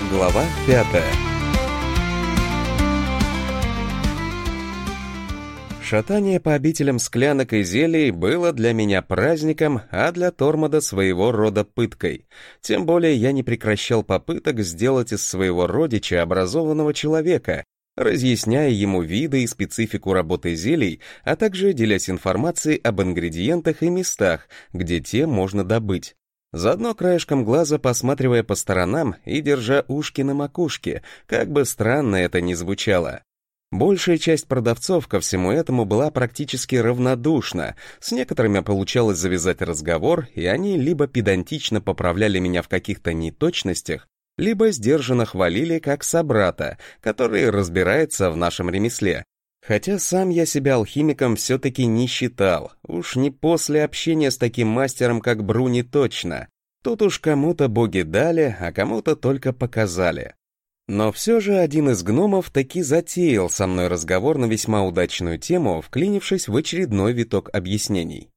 Глава 5. Шатание по обителям склянок и зелий было для меня праздником, а для Тормода своего рода пыткой. Тем более я не прекращал попыток сделать из своего родича образованного человека, разъясняя ему виды и специфику работы зелий, а также делясь информацией об ингредиентах и местах, где те можно добыть. Заодно краешком глаза посматривая по сторонам и держа ушки на макушке, как бы странно это ни звучало. Большая часть продавцов ко всему этому была практически равнодушна, с некоторыми получалось завязать разговор, и они либо педантично поправляли меня в каких-то неточностях, либо сдержанно хвалили как собрата, который разбирается в нашем ремесле. Хотя сам я себя алхимиком все-таки не считал, уж не после общения с таким мастером, как Бруни, точно. Тут уж кому-то боги дали, а кому-то только показали. Но все же один из гномов таки затеял со мной разговор на весьма удачную тему, вклинившись в очередной виток объяснений.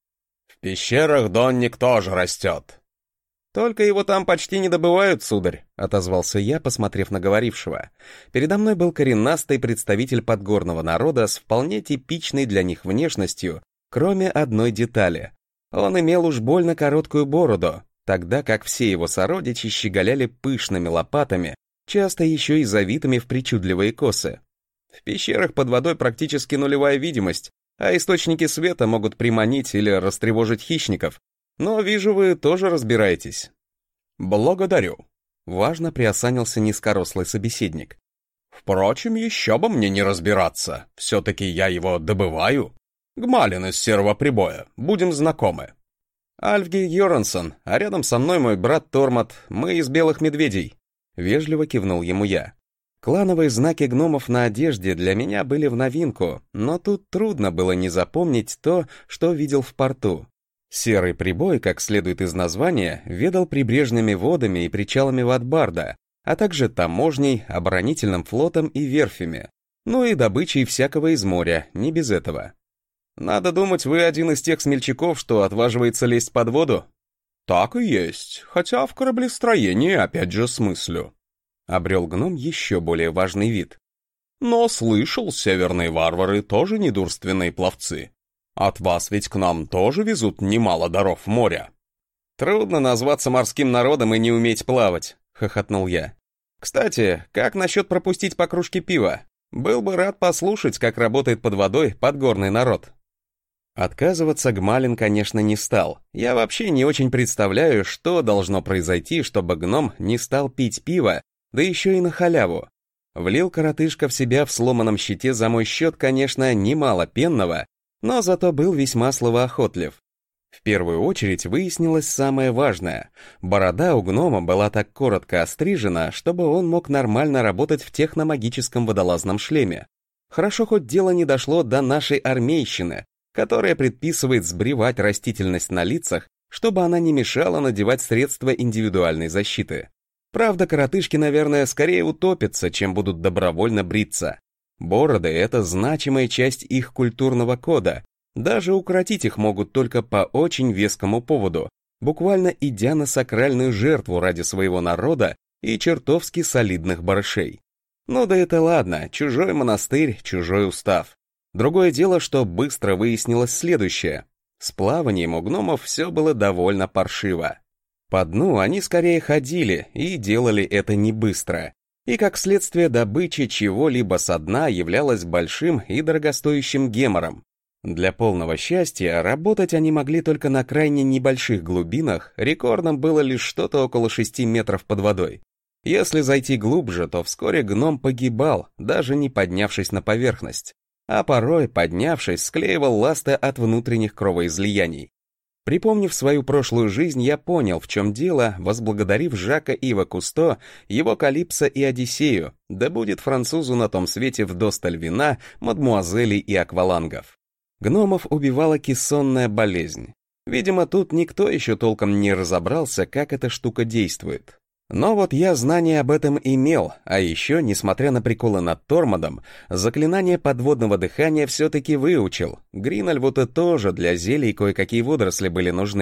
«В пещерах донник тоже растет». «Только его там почти не добывают, сударь», — отозвался я, посмотрев на говорившего. Передо мной был коренастый представитель подгорного народа с вполне типичной для них внешностью, кроме одной детали. Он имел уж больно короткую бороду, тогда как все его сородичи щеголяли пышными лопатами, часто еще и завитыми в причудливые косы. В пещерах под водой практически нулевая видимость, а источники света могут приманить или растревожить хищников. Но вижу, вы тоже разбираетесь. Благодарю. Важно приосанился низкорослый собеседник. Впрочем, еще бы мне не разбираться. Все-таки я его добываю. Гмалин из Серого Прибоя. Будем знакомы. Альфги Йорансон, а рядом со мной мой брат Тормод. Мы из Белых Медведей. Вежливо кивнул ему я. Клановые знаки гномов на одежде для меня были в новинку, но тут трудно было не запомнить то, что видел в порту. Серый Прибой, как следует из названия, ведал прибрежными водами и причалами Ватбарда, а также таможней, оборонительным флотом и верфями. Ну и добычей всякого из моря, не без этого. Надо думать, вы один из тех смельчаков, что отваживается лезть под воду? Так и есть, хотя в кораблестроении опять же смыслю. Обрел гном еще более важный вид. Но слышал, северные варвары тоже недурственные пловцы. От вас ведь к нам тоже везут немало даров моря. Трудно назваться морским народом и не уметь плавать, хохотнул я. Кстати, как насчет пропустить по кружке пива? Был бы рад послушать, как работает под водой подгорный народ. Отказываться Гмалин, конечно, не стал. Я вообще не очень представляю, что должно произойти, чтобы гном не стал пить пиво, да еще и на халяву. Влил коротышка в себя в сломанном щите за мой счет, конечно, немало пенного, но зато был весьма словоохотлив. В первую очередь выяснилось самое важное. Борода у гнома была так коротко острижена, чтобы он мог нормально работать в техномагическом водолазном шлеме. Хорошо, хоть дело не дошло до нашей армейщины, которая предписывает сбривать растительность на лицах, чтобы она не мешала надевать средства индивидуальной защиты. Правда, коротышки, наверное, скорее утопятся, чем будут добровольно бриться. Бороды — это значимая часть их культурного кода. Даже укоротить их могут только по очень вескому поводу, буквально идя на сакральную жертву ради своего народа и чертовски солидных барышей. Ну да это ладно, чужой монастырь, чужой устав. Другое дело, что быстро выяснилось следующее. С плаванием у гномов все было довольно паршиво. По дну они скорее ходили и делали это не быстро. И как следствие добыча чего-либо со дна являлась большим и дорогостоящим гемором. Для полного счастья работать они могли только на крайне небольших глубинах, рекордом было лишь что-то около 6 метров под водой. Если зайти глубже, то вскоре гном погибал, даже не поднявшись на поверхность. А порой, поднявшись, склеивал ласты от внутренних кровоизлияний. Припомнив свою прошлую жизнь, я понял, в чем дело, возблагодарив Жака Ива Кусто, его Калипсо и Одиссею, да будет французу на том свете вдосталь вина, мадмуазелей и аквалангов. Гномов убивала кессонная болезнь. Видимо, тут никто еще толком не разобрался, как эта штука действует. Но вот я знания об этом имел, а еще, несмотря на приколы над Тормодом, заклинание подводного дыхания все-таки выучил. Гринальву-то тоже для зелий кое-какие водоросли были нужны.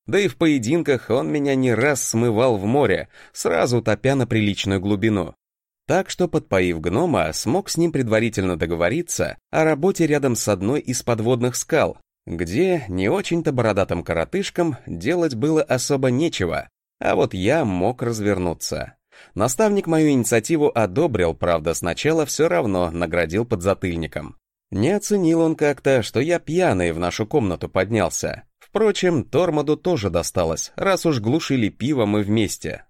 Да и в поединках он меня не раз смывал в море, сразу топя на приличную глубину. Так что, подпоив гнома, смог с ним предварительно договориться о работе рядом с одной из подводных скал, где не очень-то бородатым коротышкам делать было особо нечего, а вот я мог развернуться. Наставник мою инициативу одобрил, правда, сначала все равно наградил подзатыльником. Не оценил он как-то, что я пьяный в нашу комнату поднялся. Впрочем, Тормоду тоже досталось, раз уж глушили пиво мы вместе.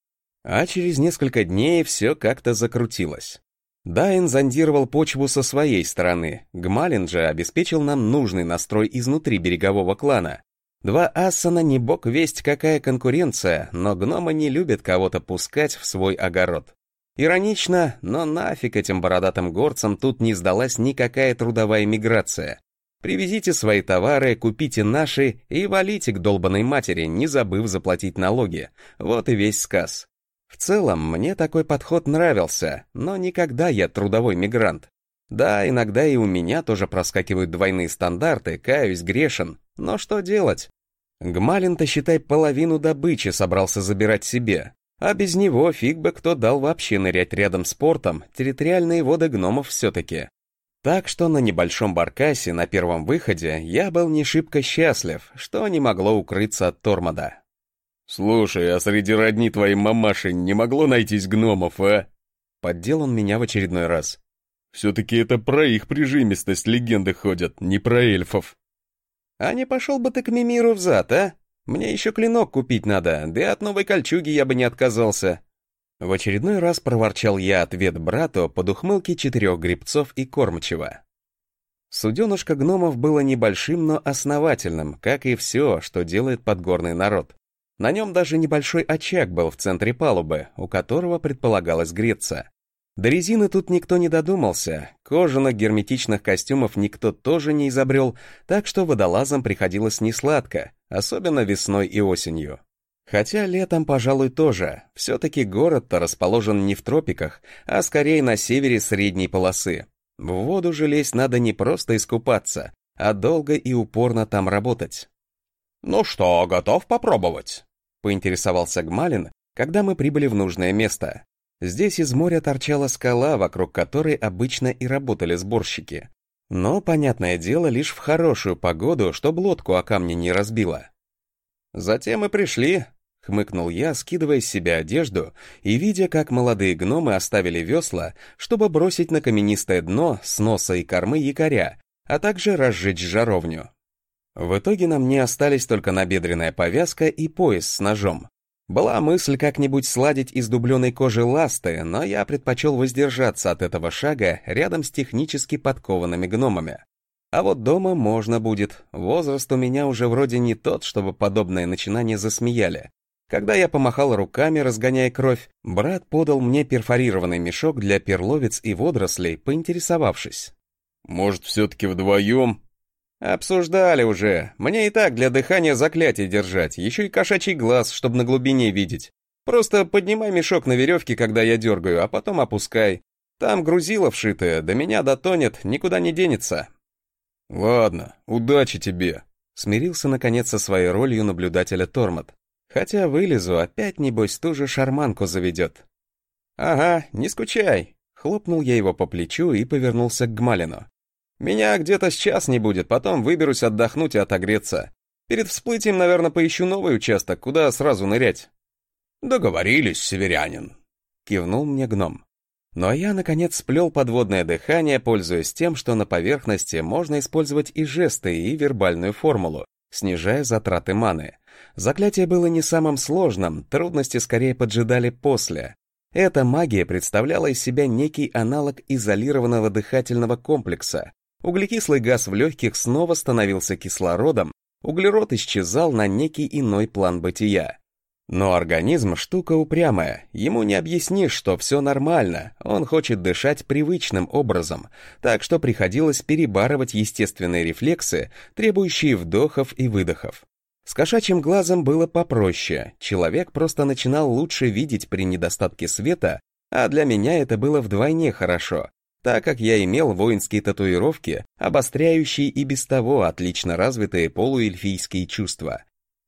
А через несколько дней все как-то закрутилось. Дайн зондировал почву со своей стороны, Гмалин же обеспечил нам нужный настрой изнутри берегового клана. Два Ассана не бог весть какая конкуренция, но гномы не любят кого-то пускать в свой огород. Иронично, но нафиг этим бородатым горцам тут не сдалась никакая трудовая миграция. Привезите свои товары, купите наши и валите к долбаной матери, не забыв заплатить налоги. Вот и весь сказ. В целом, мне такой подход нравился, но никогда я трудовой мигрант. Да, иногда и у меня тоже проскакивают двойные стандарты, каюсь, грешен, но что делать? Гмалин-то, считай, половину добычи собрался забирать себе, а без него фиг бы кто дал вообще нырять рядом с портом, территориальные воды гномов все-таки. Так что на небольшом баркасе на первом выходе я был не шибко счастлив, что не могло укрыться от Тормода. «Слушай, а среди родни твоей мамаши не могло найтись гномов, а?» Поддел он меня в очередной раз. «Все-таки это про их прижимистость легенды ходят, не про эльфов». «А не пошел бы ты к Мимиру взад, а? Мне еще клинок купить надо, да и от новой кольчуги я бы не отказался». В очередной раз проворчал я ответ брату под ухмылки 4 гребцов и кормчего. Суденышко гномов было небольшим, но основательным, как и все, что делает подгорный народ. На нем даже небольшой очаг был в центре палубы, у которого предполагалось греться. До резины тут никто не додумался, кожаных герметичных костюмов никто тоже не изобрел, так что водолазам приходилось несладко, особенно весной и осенью. Хотя летом, пожалуй, тоже, все-таки город-то расположен не в тропиках, а скорее на севере средней полосы. В воду же лезть надо не просто искупаться, а долго и упорно там работать. «Ну что, готов попробовать?» — поинтересовался Гмалин, когда мы прибыли в нужное место. Здесь из моря торчала скала, вокруг которой обычно и работали сборщики. Но, понятное дело, лишь в хорошую погоду, чтобы лодку о камни не разбило. «Затем и пришли», — хмыкнул я, скидывая с себя одежду и видя, как молодые гномы оставили весла, чтобы бросить на каменистое дно с носа и кормы якоря, а также разжечь жаровню. В итоге на мне остались только набедренная повязка и пояс с ножом. Была мысль как-нибудь сладить из дубленой кожи ласты, но я предпочел воздержаться от этого шага рядом с технически подкованными гномами. А вот дома можно будет, возраст у меня уже вроде не тот, чтобы подобное начинание засмеяли. Когда я помахал руками, разгоняя кровь, брат подал мне перфорированный мешок для перловиц и водорослей, поинтересовавшись. «Может, все-таки вдвоем?» «Обсуждали уже. Мне и так для дыхания заклятие держать, еще и кошачий глаз, чтобы на глубине видеть. Просто поднимай мешок на веревке, когда я дергаю, а потом опускай. Там грузило вшитое, до меня дотонет, никуда не денется». «Ладно, удачи тебе», — смирился наконец со своей ролью наблюдателя Тормод. «Хотя вылезу, опять, небось, ту же шарманку заведет». «Ага, не скучай», — хлопнул я его по плечу и повернулся к Гмалину. «Меня где-то с час не будет, потом выберусь отдохнуть и отогреться. Перед всплытием, наверное, поищу новый участок, куда сразу нырять». «Договорились, северянин», — кивнул мне гном. Ну а я, наконец, сплел подводное дыхание, пользуясь тем, что на поверхности можно использовать и жесты, и вербальную формулу, снижая затраты маны. Заклятие было не самым сложным, трудности скорее поджидали после. Эта магия представляла из себя некий аналог изолированного дыхательного комплекса. Углекислый газ в легких снова становился кислородом, углерод исчезал на некий иной план бытия. Но организм штука упрямая, ему не объяснишь, что все нормально, он хочет дышать привычным образом, так что приходилось перебарывать естественные рефлексы, требующие вдохов и выдохов. С кошачьим глазом было попроще, человек просто начинал лучше видеть при недостатке света, а для меня это было вдвойне хорошо, так как я имел воинские татуировки, обостряющие и без того отлично развитые полуэльфийские чувства.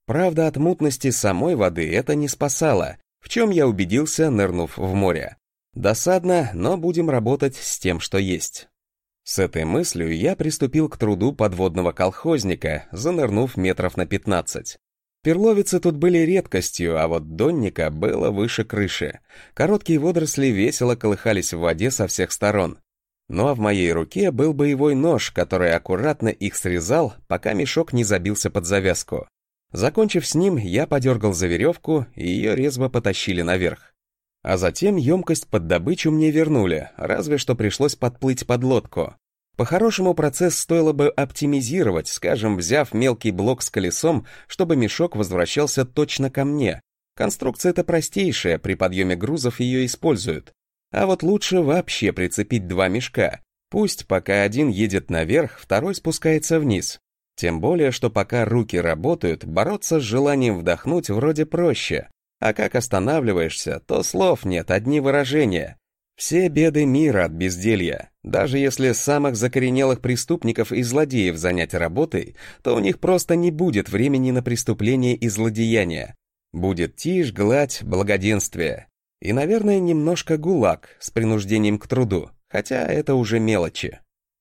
Правда, от мутности самой воды это не спасало, в чем я убедился, нырнув в море. Досадно, но будем работать с тем, что есть. С этой мыслью я приступил к труду подводного колхозника, занырнув метров на 15. Перловицы тут были редкостью, а вот донника было выше крыши. Короткие водоросли весело колыхались в воде со всех сторон. Ну а в моей руке был боевой нож, который аккуратно их срезал, пока мешок не забился под завязку. Закончив с ним, я подергал за веревку, и ее резво потащили наверх. А затем емкость под добычу мне вернули, разве что пришлось подплыть под лодку. По-хорошему процесс стоило бы оптимизировать, скажем, взяв мелкий блок с колесом, чтобы мешок возвращался точно ко мне. Конструкция-то простейшая, при подъеме грузов ее используют. А вот лучше вообще прицепить два мешка. Пусть пока один едет наверх, второй спускается вниз. Тем более, что пока руки работают, бороться с желанием вдохнуть вроде проще. А как останавливаешься, то слов нет, одни выражения. Все беды мира от безделья. Даже если самых закоренелых преступников и злодеев занять работой, то у них просто не будет времени на преступления и злодеяния. Будет тишь, гладь, благоденствие. И, наверное, немножко гулаг с принуждением к труду, хотя это уже мелочи.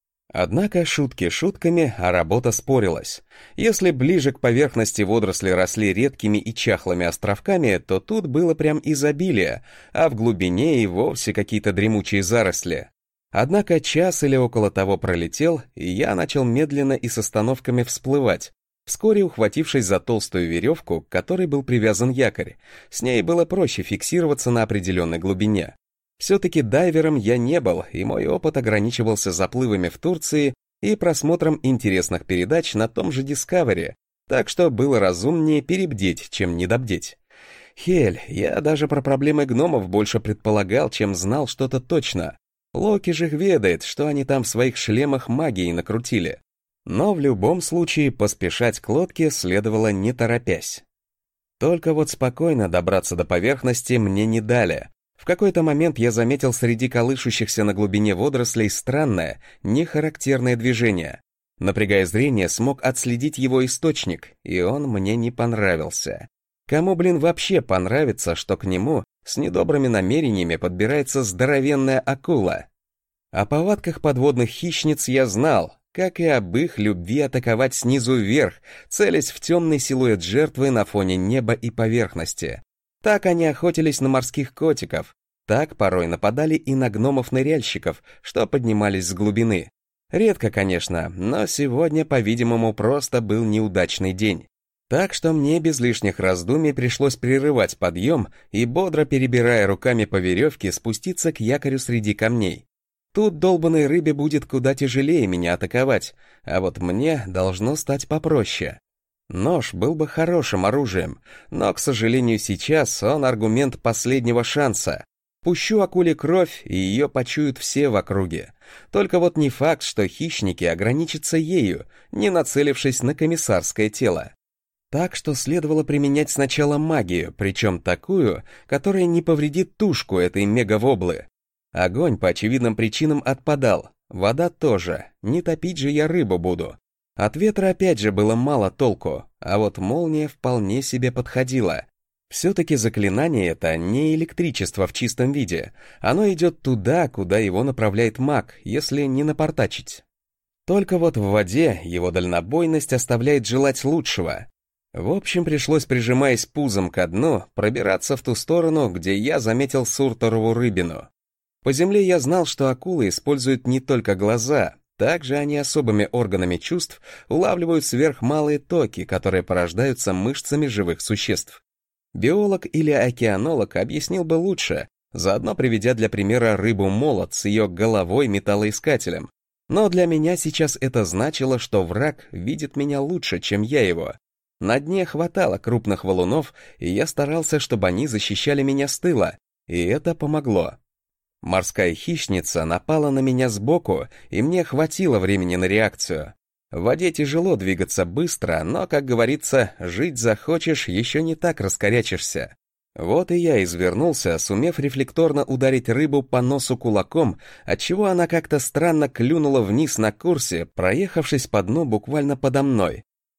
Однако шутки шутками, а работа спорилась. Если ближе к поверхности водоросли росли редкими и чахлыми островками, то тут было прям изобилие, а в глубине и вовсе какие-то дремучие заросли. Однако час или около того пролетел, и я начал медленно и с остановками всплывать, вскоре ухватившись за толстую веревку, к которой был привязан якорь. С ней было проще фиксироваться на определенной глубине. Все-таки дайвером я не был, и мой опыт ограничивался заплывами в Турции и просмотром интересных передач на том же Discovery, так что было разумнее перебдеть, чем недобдеть. Хель, я даже про проблемы гномов больше предполагал, чем знал что-то точно. Локи же ведает, что они там в своих шлемах магией накрутили. Но в любом случае поспешать к лодке следовало не торопясь. Только вот спокойно добраться до поверхности мне не дали. В какой-то момент я заметил среди колышущихся на глубине водорослей странное, нехарактерное движение. Напрягая зрение, смог отследить его источник, и он мне не понравился. Кому, вообще понравится, что к нему с недобрыми намерениями подбирается здоровенная акула? О повадках подводных хищниц я знал, как и об их любви атаковать снизу вверх, целясь в темный силуэт жертвы на фоне неба и поверхности. Так они охотились на морских котиков, так порой нападали и на гномов-ныряльщиков, что поднимались с глубины. Редко, конечно, но сегодня, по-видимому, просто был неудачный день. Так что мне без лишних раздумий пришлось прерывать подъем и, бодро перебирая руками по веревке, спуститься к якорю среди камней. Тут долбаной рыбе будет куда тяжелее меня атаковать, а вот мне должно стать попроще. Нож был бы хорошим оружием, но, к сожалению, сейчас он аргумент последнего шанса. Пущу акуле кровь, и ее почуют все в округе. Только вот не факт, что хищники ограничатся ею, не нацелившись на комиссарское тело. Так что следовало применять сначала магию, причем такую, которая не повредит тушку этой мегавоблы. Огонь по очевидным причинам отпадал, вода тоже, не топить же я рыбу буду. От ветра опять же было мало толку, а вот молния вполне себе подходила. Все-таки заклинание это не электричество в чистом виде, оно идет туда, куда его направляет маг, если не напортачить. Только вот в воде его дальнобойность оставляет желать лучшего. В общем, пришлось, прижимаясь пузом ко дну, пробираться в ту сторону, где я заметил сурторову рыбину. По земле я знал, что акулы используют не только глаза, также они особыми органами чувств улавливают сверхмалые токи, которые порождаются мышцами живых существ. Биолог или океанолог объяснил бы лучше, заодно приведя для примера рыбу-молот с ее головой-металлоискателем. Но для меня сейчас это значило, что враг видит меня лучше, чем я его. На дне хватало крупных валунов, и я старался, чтобы они защищали меня с тыла, и это помогло. Морская хищница напала на меня сбоку, и мне хватило времени на реакцию. В воде тяжело двигаться быстро, но, как говорится, жить захочешь, еще не так раскорячишься. Вот и я извернулся, сумев рефлекторно ударить рыбу по носу кулаком, отчего она как-то странно клюнула вниз на курсе, проехавшись по дну буквально подо мной.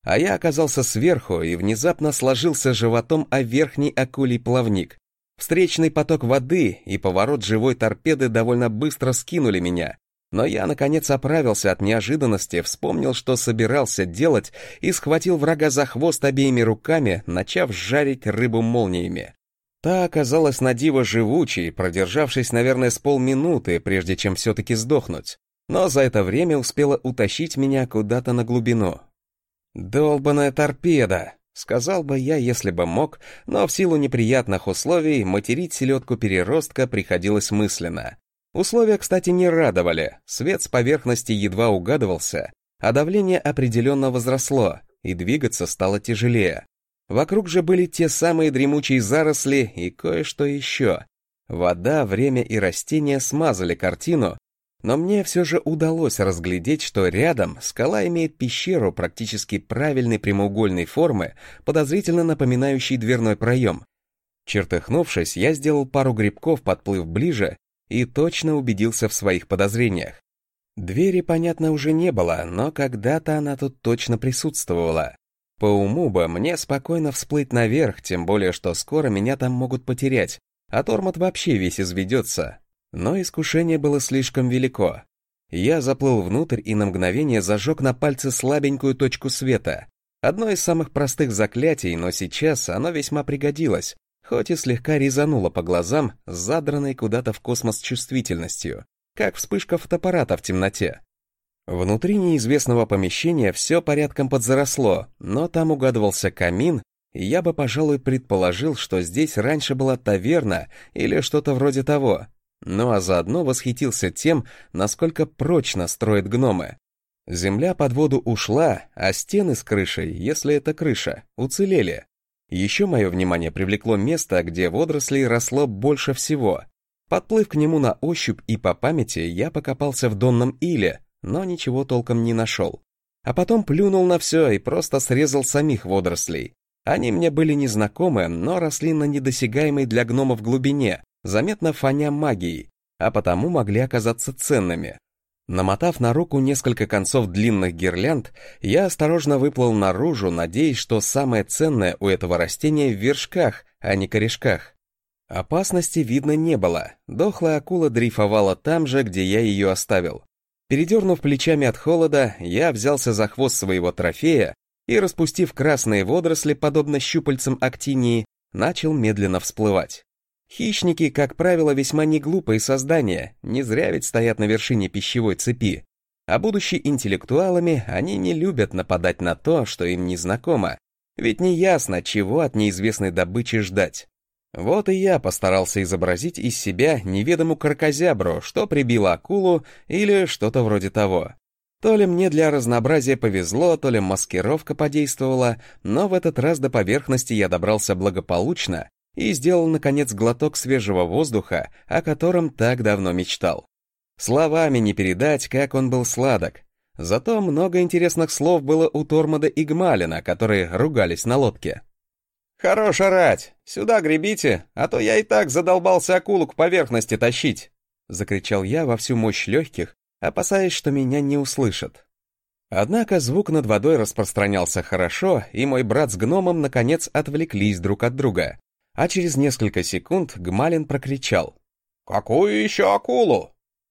а я оказался сверху и внезапно сложился животом о верхний акулий плавник. Встречный поток воды и поворот живой торпеды довольно быстро скинули меня, но я, наконец, оправился от неожиданности, вспомнил, что собирался делать, и схватил врага за хвост обеими руками, начав жарить рыбу молниями. Та оказалась на диво живучей, продержавшись, наверное, с полминуты, прежде чем все-таки сдохнуть, но за это время успела утащить меня куда-то на глубину. «Долбаная торпеда!» — сказал бы я, если бы мог, но в силу неприятных условий материть селедку-переростка приходилось мысленно. Условия, кстати, не радовали, свет с поверхности едва угадывался, а давление определенно возросло, и двигаться стало тяжелее. Вокруг же были те самые дремучие заросли и кое-что еще. Вода, время и растения смазали картину, но мне все же удалось разглядеть, что рядом скала имеет пещеру практически правильной прямоугольной формы, подозрительно напоминающей дверной проем. Чертыхнувшись, я сделал пару грибков, подплыв ближе, и точно убедился в своих подозрениях. Двери, понятно, уже не было, но когда-то она тут точно присутствовала. По уму бы мне спокойно всплыть наверх, тем более, что скоро меня там могут потерять, а тормот вообще весь изведется. Но искушение было слишком велико. Я заплыл внутрь и на мгновение зажег на пальце слабенькую точку света. Одно из самых простых заклятий, но сейчас оно весьма пригодилось, хоть и слегка резануло по глазам, с задранной куда-то в космос чувствительностью, как вспышка фотоаппарата в темноте. Внутри неизвестного помещения все порядком подзаросло, но там угадывался камин, и я бы, пожалуй, предположил, что здесь раньше была таверна или что-то вроде того. Ну а заодно восхитился тем, насколько прочно строят гномы. Земля под воду ушла, а стены с крышей, если это крыша, уцелели. Еще мое внимание привлекло место, где водорослей росло больше всего. Подплыв к нему на ощупь и по памяти, я покопался в донном иле, но ничего толком не нашел. А потом плюнул на все и просто срезал самих водорослей. Они мне были незнакомы, но росли на недосягаемой для гномов глубине, заметно фоня магией, а потому могли оказаться ценными. Намотав на руку несколько концов длинных гирлянд, я осторожно выплыл наружу, надеясь, что самое ценное у этого растения в вершках, а не корешках. Опасности видно не было, дохлая акула дрейфовала там же, где я ее оставил. Передернув плечами от холода, я взялся за хвост своего трофея и, распустив красные водоросли, подобно щупальцам актинии, начал медленно всплывать. Хищники, как правило, весьма неглупые создания, не зря ведь стоят на вершине пищевой цепи. А будучи интеллектуалами, они не любят нападать на то, что им не знакомо, ведь неясно, чего от неизвестной добычи ждать. Вот и я постарался изобразить из себя неведомую кракозябру, что прибило акулу или что-то вроде того. То ли мне для разнообразия повезло, то ли маскировка подействовала, но в этот раз до поверхности я добрался благополучно и сделал, наконец, глоток свежего воздуха, о котором так давно мечтал. Словами не передать, как он был сладок. Зато много интересных слов было у Тормода и Гмалина, которые ругались на лодке. «Хорош орать! Сюда гребите, а то я и так задолбался акулу к поверхности тащить!» — закричал я во всю мощь легких, опасаясь, что меня не услышат. Однако звук над водой распространялся хорошо, и мой брат с гномом наконец отвлеклись друг от друга. А через несколько секунд Гмалин прокричал: «Какую еще акулу?»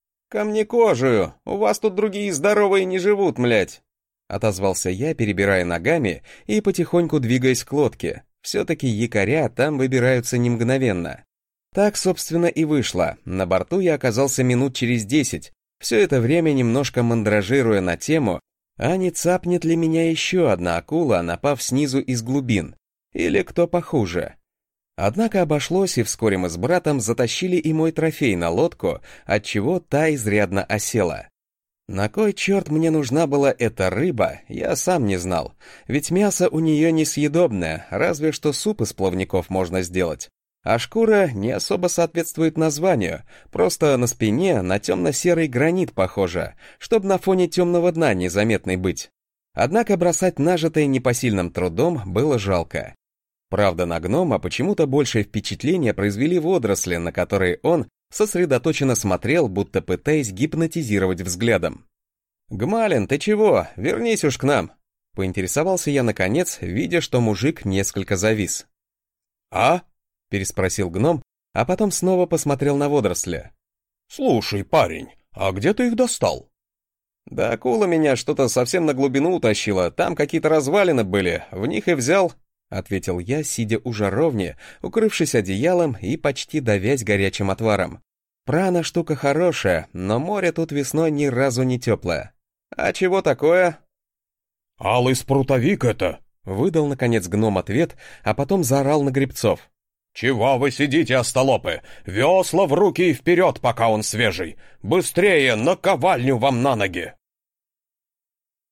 «Камнекожую, у вас тут другие здоровые не живут, млять!» Отозвался я, перебирая ногами и потихоньку двигаясь к лодке. Все-таки якоря там выбираются не мгновенно. Так, собственно, и вышло. На борту я оказался минут через 10, все это время немножко мандражируя на тему, а не цапнет ли меня еще одна акула, напав снизу из глубин, или кто похуже. Однако обошлось, и вскоре мы с братом затащили и мой трофей на лодку, отчего та изрядно осела. На кой черт мне нужна была эта рыба, я сам не знал, ведь мясо у нее несъедобное, разве что суп из плавников можно сделать. А шкура не особо соответствует названию, просто на спине на темно-серый гранит похожа, чтобы на фоне темного дна незаметной быть. Однако бросать нажитое непосильным трудом было жалко. Правда, на гнома почему-то большее впечатление произвели водоросли, на которые он сосредоточенно смотрел, будто пытаясь гипнотизировать взглядом. «Гмалин, ты чего? Вернись уж к нам!» Поинтересовался я наконец, видя, что мужик несколько завис. «А?» — переспросил гном, а потом снова посмотрел на водоросли. «Слушай, парень, а где ты их достал?» «Да акула меня что-то совсем на глубину утащила, там какие-то развалины были, в них и взял», — ответил я, сидя у жаровни, укрывшись одеялом и почти давясь горячим отваром. Прана штука хорошая, но море тут весной ни разу не теплое. «А чего такое?» «Алый спрутовик это!» — выдал, наконец, гном ответ, а потом заорал на гребцов. «Чего вы сидите, остолопы? Весла в руки и вперед, пока он свежий! Быстрее, наковальню вам на ноги!»